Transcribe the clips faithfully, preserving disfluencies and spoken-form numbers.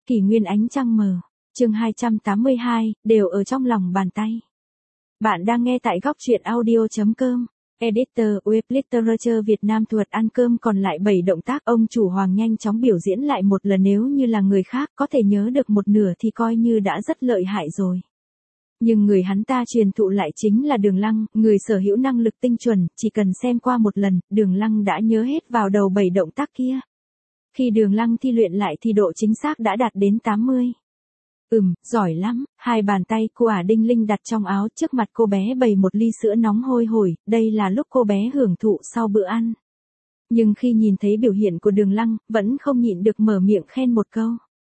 Kỷ nguyên ánh trăng mờ. Chương hai trăm tám mươi hai, đều ở trong lòng bàn tay. Bạn đang nghe tại góc truyện audio.com. Editor, Web Literature Việt Nam. Thuật ăn cơm còn lại bảy động tác. Ông chủ Hoàng nhanh chóng biểu diễn lại một lần, nếu như là người khác có thể nhớ được một nửa thì coi như đã rất lợi hại rồi. Nhưng người hắn ta truyền thụ lại chính là Đường Lăng, người sở hữu năng lực tinh chuẩn, chỉ cần xem qua một lần, Đường Lăng đã nhớ hết vào đầu bảy động tác kia. Khi Đường Lăng thi luyện lại thì độ chính xác đã đạt đến tám mươi. Ừm, giỏi lắm. Hai bàn tay của ả Đinh Linh đặt trong áo, trước mặt cô bé bày một ly sữa nóng hôi hổi, đây là lúc cô bé hưởng thụ sau bữa ăn. Nhưng khi nhìn thấy biểu hiện của Đường Lăng, vẫn không nhịn được mở miệng khen một câu.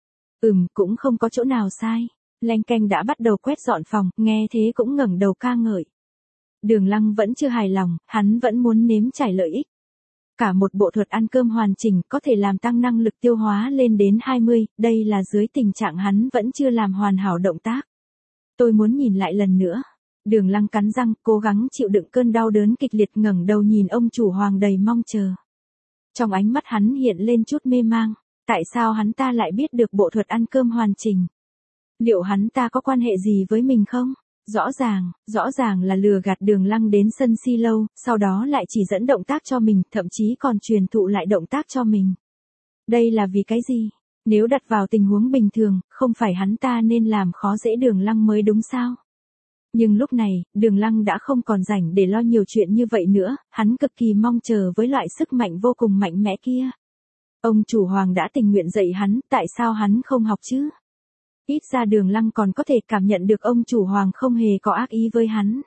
Ừm, cũng không có chỗ nào sai. Lanh canh đã bắt đầu quét dọn phòng, nghe thế cũng ngẩng đầu ca ngợi. Đường Lăng vẫn chưa hài lòng, hắn vẫn muốn nếm trải lợi ích. Cả một bộ thuật ăn cơm hoàn chỉnh có thể làm tăng năng lực tiêu hóa lên đến hai mươi, đây là dưới tình trạng hắn vẫn chưa làm hoàn hảo động tác. Tôi muốn nhìn lại lần nữa. Đường Lăng cắn răng, cố gắng chịu đựng cơn đau đớn kịch liệt, ngẩng đầu nhìn ông chủ Hoàng đầy mong chờ. Trong ánh mắt hắn hiện lên chút mê mang, tại sao hắn ta lại biết được bộ thuật ăn cơm hoàn chỉnh? Liệu hắn ta có quan hệ gì với mình không? Rõ ràng, rõ ràng là lừa gạt Đường Lăng đến sân si lâu, sau đó lại chỉ dẫn động tác cho mình, thậm chí còn truyền thụ lại động tác cho mình. Đây là vì cái gì? Nếu đặt vào tình huống bình thường, không phải hắn ta nên làm khó dễ Đường Lăng mới đúng sao? Nhưng lúc này, Đường Lăng đã không còn rảnh để lo nhiều chuyện như vậy nữa, hắn cực kỳ mong chờ với loại sức mạnh vô cùng mạnh mẽ kia. Ông chủ Hoàng đã tình nguyện dạy hắn, tại sao hắn không học chứ? Ít ra Đường Lăng còn có thể cảm nhận được ông chủ Hoàng không hề có ác ý với hắn.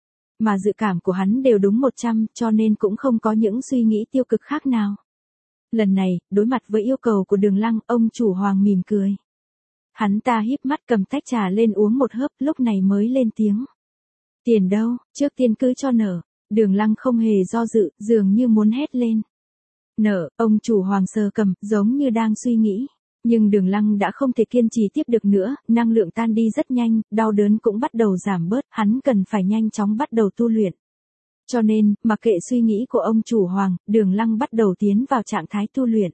Mà dự cảm của hắn đều đúng một trăm, cho nên cũng không có những suy nghĩ tiêu cực khác nào. Lần này, đối mặt với yêu cầu của Đường Lăng, ông chủ Hoàng mỉm cười. Hắn ta híp mắt cầm tách trà lên uống một hớp, lúc này mới lên tiếng. Tiền đâu, trước tiên cứ cho nở. Đường Lăng không hề do dự, dường như muốn hét lên. Nở, ông chủ Hoàng sờ cầm, giống như đang suy nghĩ. Nhưng Đường Lăng đã không thể kiên trì tiếp được nữa, năng lượng tan đi rất nhanh, đau đớn cũng bắt đầu giảm bớt, hắn cần phải nhanh chóng bắt đầu tu luyện. Cho nên, mặc kệ suy nghĩ của ông chủ Hoàng, Đường Lăng bắt đầu tiến vào trạng thái tu luyện.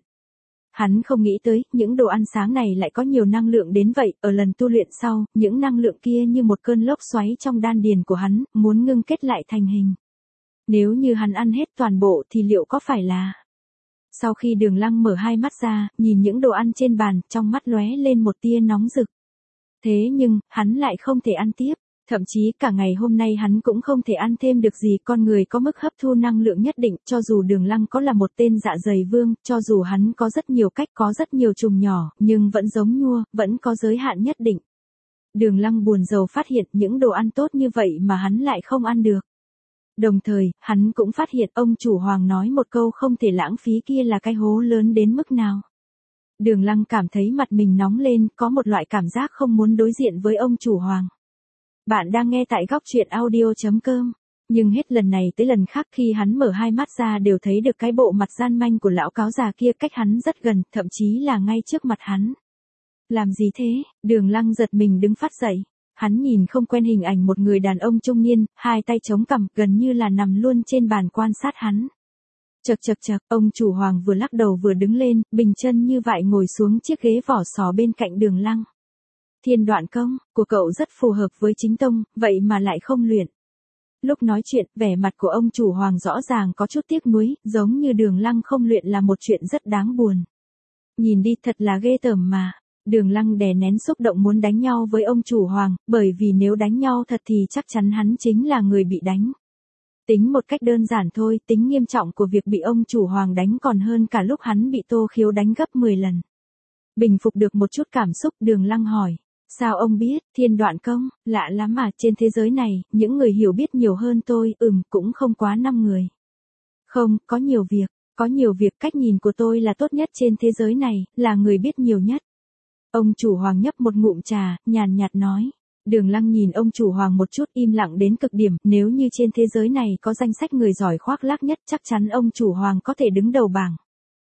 Hắn không nghĩ tới, những đồ ăn sáng này lại có nhiều năng lượng đến vậy, ở lần tu luyện sau, những năng lượng kia như một cơn lốc xoáy trong đan điền của hắn, muốn ngưng kết lại thành hình. Nếu như hắn ăn hết toàn bộ thì liệu có phải là... Sau khi Đường Lăng mở hai mắt ra, nhìn những đồ ăn trên bàn, trong mắt lóe lên một tia nóng rực. Thế nhưng, hắn lại không thể ăn tiếp, thậm chí cả ngày hôm nay hắn cũng không thể ăn thêm được gì. Con người có mức hấp thu năng lượng nhất định, cho dù Đường Lăng có là một tên dạ dày vương, cho dù hắn có rất nhiều cách, có rất nhiều trùng nhỏ, nhưng vẫn giống nhua, vẫn có giới hạn nhất định. Đường Lăng buồn rầu phát hiện những đồ ăn tốt như vậy mà hắn lại không ăn được. Đồng thời, hắn cũng phát hiện ông chủ Hoàng nói một câu không thể lãng phí kia là cái hố lớn đến mức nào. Đường Lăng cảm thấy mặt mình nóng lên, có một loại cảm giác không muốn đối diện với ông chủ Hoàng. Bạn đang nghe tại góc truyện audio.com. Nhưng hết lần này tới lần khác khi hắn mở hai mắt ra đều thấy được cái bộ mặt gian manh của lão cáo già kia cách hắn rất gần, thậm chí là ngay trước mặt hắn. Làm gì thế? Đường Lăng giật mình đứng phát dậy. Hắn nhìn không quen hình ảnh một người đàn ông trung niên, hai tay chống cằm, gần như là nằm luôn trên bàn quan sát hắn. Chậc chậc chậc, ông chủ Hoàng vừa lắc đầu vừa đứng lên, bình chân như vậy ngồi xuống chiếc ghế vỏ sò bên cạnh Đường Lăng. Thiên đoạn công, của cậu rất phù hợp với chính tông, vậy mà lại không luyện. Lúc nói chuyện, vẻ mặt của ông chủ Hoàng rõ ràng có chút tiếc nuối, giống như Đường Lăng không luyện là một chuyện rất đáng buồn. Nhìn đi thật là ghê tởm mà. Đường Lăng đè nén xúc động muốn đánh nhau với ông chủ Hoàng, bởi vì nếu đánh nhau thật thì chắc chắn hắn chính là người bị đánh. Tính một cách đơn giản thôi, tính nghiêm trọng của việc bị ông chủ Hoàng đánh còn hơn cả lúc hắn bị Tô Khiếu đánh gấp mười lần. Bình phục được một chút cảm xúc, Đường Lăng hỏi, sao ông biết, thiên đoạn công, lạ lắm mà, trên thế giới này, những người hiểu biết nhiều hơn tôi, ừm, cũng không quá năm người. Không, có nhiều việc, có nhiều việc cách nhìn của tôi là tốt nhất trên thế giới này, là người biết nhiều nhất. Ông chủ Hoàng nhấp một ngụm trà, nhàn nhạt nói. Đường Lăng nhìn ông chủ Hoàng một chút, im lặng đến cực điểm, nếu như trên thế giới này có danh sách người giỏi khoác lác nhất chắc chắn ông chủ Hoàng có thể đứng đầu bảng.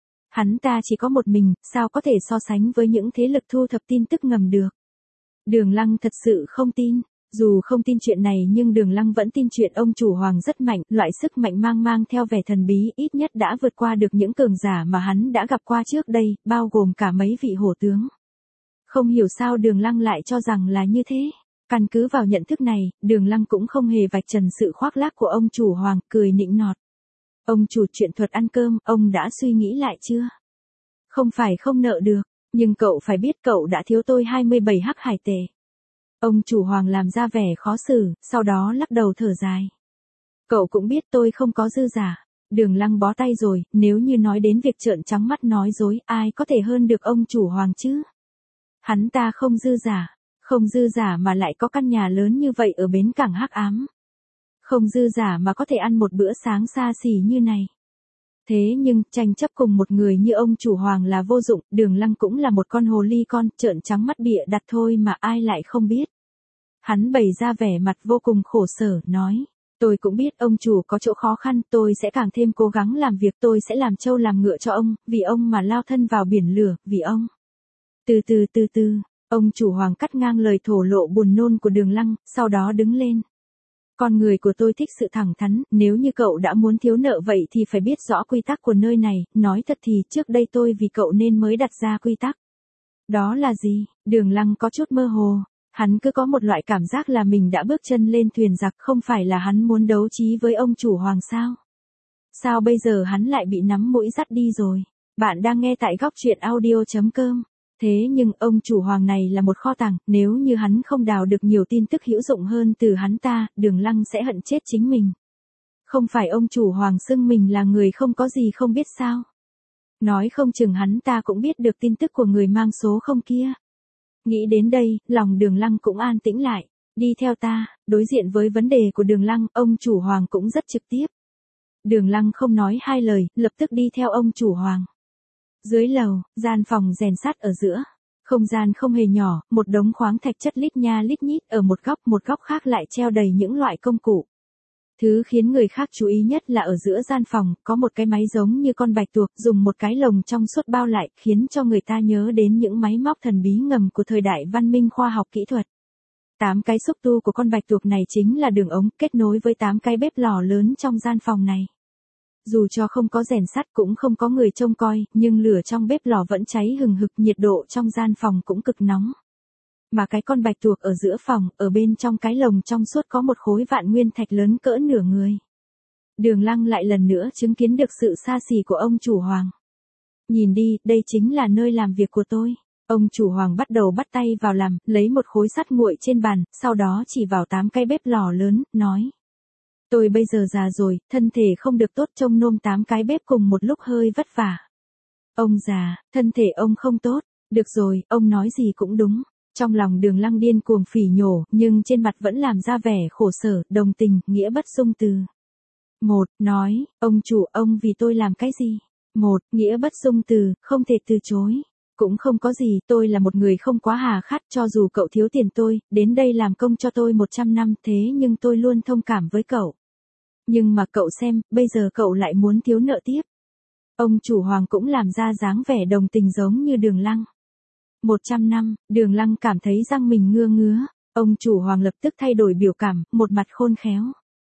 Hắn ta chỉ có một mình, sao có thể so sánh với những thế lực thu thập tin tức ngầm được. Đường Lăng thật sự không tin. Dù không tin chuyện này nhưng Đường Lăng vẫn tin chuyện ông chủ Hoàng rất mạnh, loại sức mạnh mang mang theo vẻ thần bí ít nhất đã vượt qua được những cường giả mà hắn đã gặp qua trước đây, bao gồm cả mấy vị hổ tướng. Không hiểu sao Đường Lăng lại cho rằng là như thế. Căn cứ vào nhận thức này, Đường Lăng cũng không hề vạch trần sự khoác lác của ông chủ Hoàng, cười nịnh nọt. Ông chủ, chuyện thuật ăn cơm, ông đã suy nghĩ lại chưa? Không phải không nợ được, nhưng cậu phải biết cậu đã thiếu tôi hai mươi bảy hắc hải tệ. Ông chủ Hoàng làm ra vẻ khó xử, sau đó lắc đầu thở dài. Cậu cũng biết tôi không có dư giả. Đường Lăng bó tay rồi, nếu như nói đến việc trợn trắng mắt nói dối, ai có thể hơn được ông chủ Hoàng chứ? Hắn ta không dư giả, không dư giả mà lại có căn nhà lớn như vậy ở bến cảng hắc ám. Không dư giả mà có thể ăn một bữa sáng xa xỉ như này. Thế nhưng, tranh chấp cùng một người như ông chủ Hoàng là vô dụng, Đường Lăng cũng là một con hồ ly con, trợn trắng mắt bịa đặt thôi mà ai lại không biết. Hắn bày ra vẻ mặt vô cùng khổ sở, nói. Tôi cũng biết ông chủ có chỗ khó khăn, tôi sẽ càng thêm cố gắng làm việc, tôi sẽ làm trâu làm ngựa cho ông, vì ông mà lao thân vào biển lửa, vì ông. Từ từ từ từ, ông chủ Hoàng cắt ngang lời thổ lộ buồn nôn của Đường Lăng, sau đó đứng lên. Con người của tôi thích sự thẳng thắn, nếu như cậu đã muốn thiếu nợ vậy thì phải biết rõ quy tắc của nơi này, nói thật thì trước đây tôi vì cậu nên mới đặt ra quy tắc. Đó là gì? Đường Lăng có chút mơ hồ. Hắn cứ có một loại cảm giác là mình đã bước chân lên thuyền giặc, không phải là hắn muốn đấu trí với ông chủ Hoàng sao? Sao bây giờ hắn lại bị nắm mũi dắt đi rồi? Bạn đang nghe tại góc truyện audio chấm com. Thế nhưng ông chủ Hoàng này là một kho tàng, nếu như hắn không đào được nhiều tin tức hữu dụng hơn từ hắn ta, Đường Lăng sẽ hận chết chính mình. Không phải ông chủ Hoàng xưng mình là người không có gì không biết sao? Nói không chừng hắn ta cũng biết được tin tức của người mang số không kia. Nghĩ đến đây, lòng Đường Lăng cũng an tĩnh lại. Đi theo ta, đối diện với vấn đề của Đường Lăng, ông chủ Hoàng cũng rất trực tiếp. Đường Lăng không nói hai lời, lập tức đi theo ông chủ Hoàng. Dưới lầu, gian phòng rèn sắt ở giữa. Không gian không hề nhỏ, một đống khoáng thạch chất lít nha lít nhít ở một góc, một góc khác lại treo đầy những loại công cụ. Thứ khiến người khác chú ý nhất là ở giữa gian phòng, có một cái máy giống như con bạch tuộc, dùng một cái lồng trong suốt bao lại, khiến cho người ta nhớ đến những máy móc thần bí ngầm của thời đại văn minh khoa học kỹ thuật. Tám cái xúc tu của con bạch tuộc này chính là đường ống, kết nối với tám cái bếp lò lớn trong gian phòng này. Dù cho không có rèn sắt cũng không có người trông coi, nhưng lửa trong bếp lò vẫn cháy hừng hực, nhiệt độ trong gian phòng cũng cực nóng. Mà cái con bạch tuộc ở giữa phòng, ở bên trong cái lồng trong suốt có một khối vạn nguyên thạch lớn cỡ nửa người. Đường Lăng lại lần nữa chứng kiến được sự xa xỉ của ông chủ Hoàng. Nhìn đi, đây chính là nơi làm việc của tôi. Ông chủ Hoàng bắt đầu bắt tay vào làm, lấy một khối sắt nguội trên bàn, sau đó chỉ vào tám cái bếp lò lớn, nói. Tôi bây giờ già rồi, thân thể không được tốt, trông nom tám cái bếp cùng một lúc hơi vất vả. Ông già, thân thể ông không tốt. Được rồi, ông nói gì cũng đúng. Trong lòng Đường Lăng điên cuồng phỉ nhổ, nhưng trên mặt vẫn làm ra vẻ khổ sở, đồng tình, nghĩa bất dung từ. Một, nói, ông chủ, ông vì tôi làm cái gì? Một, nghĩa bất dung từ, không thể từ chối. Cũng không có gì, tôi là một người không quá hà khắc, cho dù cậu thiếu tiền tôi, đến đây làm công cho tôi một trăm năm, thế nhưng tôi luôn thông cảm với cậu. Nhưng mà cậu xem, bây giờ cậu lại muốn thiếu nợ tiếp. Ông chủ Hoàng cũng làm ra dáng vẻ đồng tình giống như Đường Lăng. Một trăm năm, Đường Lăng cảm thấy răng mình ngưa ngứa, ông chủ Hoàng lập tức thay đổi biểu cảm, một mặt khôn khéo.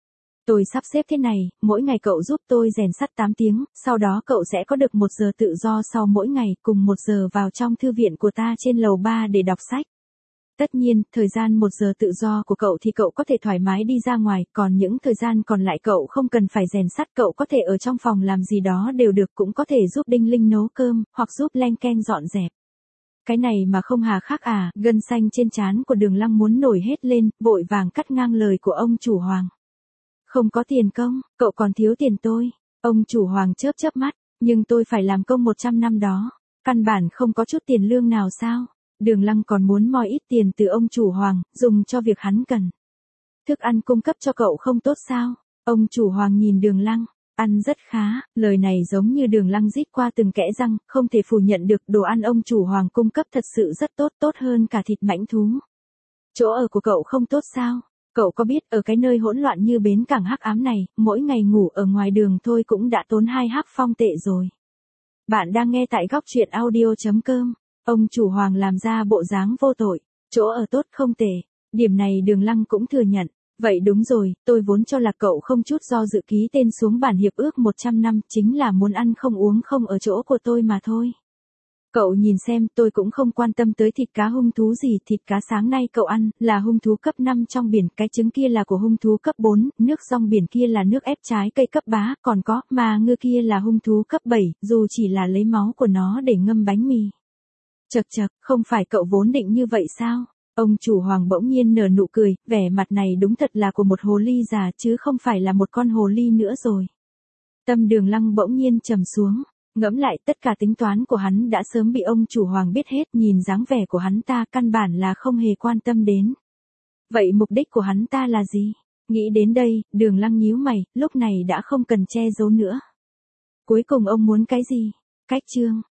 Tôi sắp xếp thế này, mỗi ngày cậu giúp tôi rèn sắt tám tiếng, sau đó cậu sẽ có được một giờ tự do sau mỗi ngày, cùng một giờ vào trong thư viện của ta trên lầu ba để đọc sách. Tất nhiên, thời gian một giờ tự do của cậu thì cậu có thể thoải mái đi ra ngoài, còn những thời gian còn lại cậu không cần phải rèn sắt, cậu có thể ở trong phòng làm gì đó đều được, cũng có thể giúp Đinh Linh nấu cơm, hoặc giúp Leng Keng dọn dẹp. Cái này mà không hà khắc à? Gân xanh trên trán của Đường Lăng muốn nổi hết lên, vội vàng cắt ngang lời của ông chủ Hoàng. Không có tiền công, cậu còn thiếu tiền tôi. Ông chủ Hoàng chớp chớp mắt, nhưng tôi phải làm công một trăm năm đó. Căn bản không có chút tiền lương nào sao? Đường Lăng còn muốn moi ít tiền từ ông chủ Hoàng, dùng cho việc hắn cần. Thức ăn cung cấp cho cậu không tốt sao? Ông chủ Hoàng nhìn Đường Lăng, ăn rất khá, lời này giống như Đường Lăng rít qua từng kẽ răng, không thể phủ nhận được đồ ăn ông chủ Hoàng cung cấp thật sự rất tốt, tốt hơn cả thịt mãnh thú. Chỗ ở của cậu không tốt sao? Cậu có biết ở cái nơi hỗn loạn như bến cảng hắc ám này, mỗi ngày ngủ ở ngoài đường thôi cũng đã tốn hai hắc phong tệ rồi. Bạn đang nghe tại góc truyện audio chấm com. Ông chủ Hoàng làm ra bộ dáng vô tội, chỗ ở tốt không tệ, điểm này Đường Lăng cũng thừa nhận. Vậy đúng rồi, tôi vốn cho là cậu không chút do dự ký tên xuống bản hiệp ước một trăm năm, chính là muốn ăn không uống không ở chỗ của tôi mà thôi. Cậu nhìn xem, tôi cũng không quan tâm tới thịt cá hung thú gì, thịt cá sáng nay cậu ăn, là hung thú cấp năm trong biển, cái trứng kia là của hung thú cấp bốn, nước rong biển kia là nước ép trái cây cấp bá, còn có, mà ngư kia là hung thú cấp bảy, dù chỉ là lấy máu của nó để ngâm bánh mì. Chật chật, không phải cậu vốn định như vậy sao? Ông chủ Hoàng bỗng nhiên nở nụ cười, vẻ mặt này đúng thật là của một hồ ly già chứ không phải là một con hồ ly nữa rồi. Tâm Đường Lăng bỗng nhiên trầm xuống. Ngẫm lại tất cả tính toán của hắn đã sớm bị ông chủ Hoàng biết hết, nhìn dáng vẻ của hắn ta căn bản là không hề quan tâm đến. Vậy mục đích của hắn ta là gì? Nghĩ đến đây, Đường Lăng nhíu mày, lúc này đã không cần che giấu nữa. Cuối cùng ông muốn cái gì? Cách chương.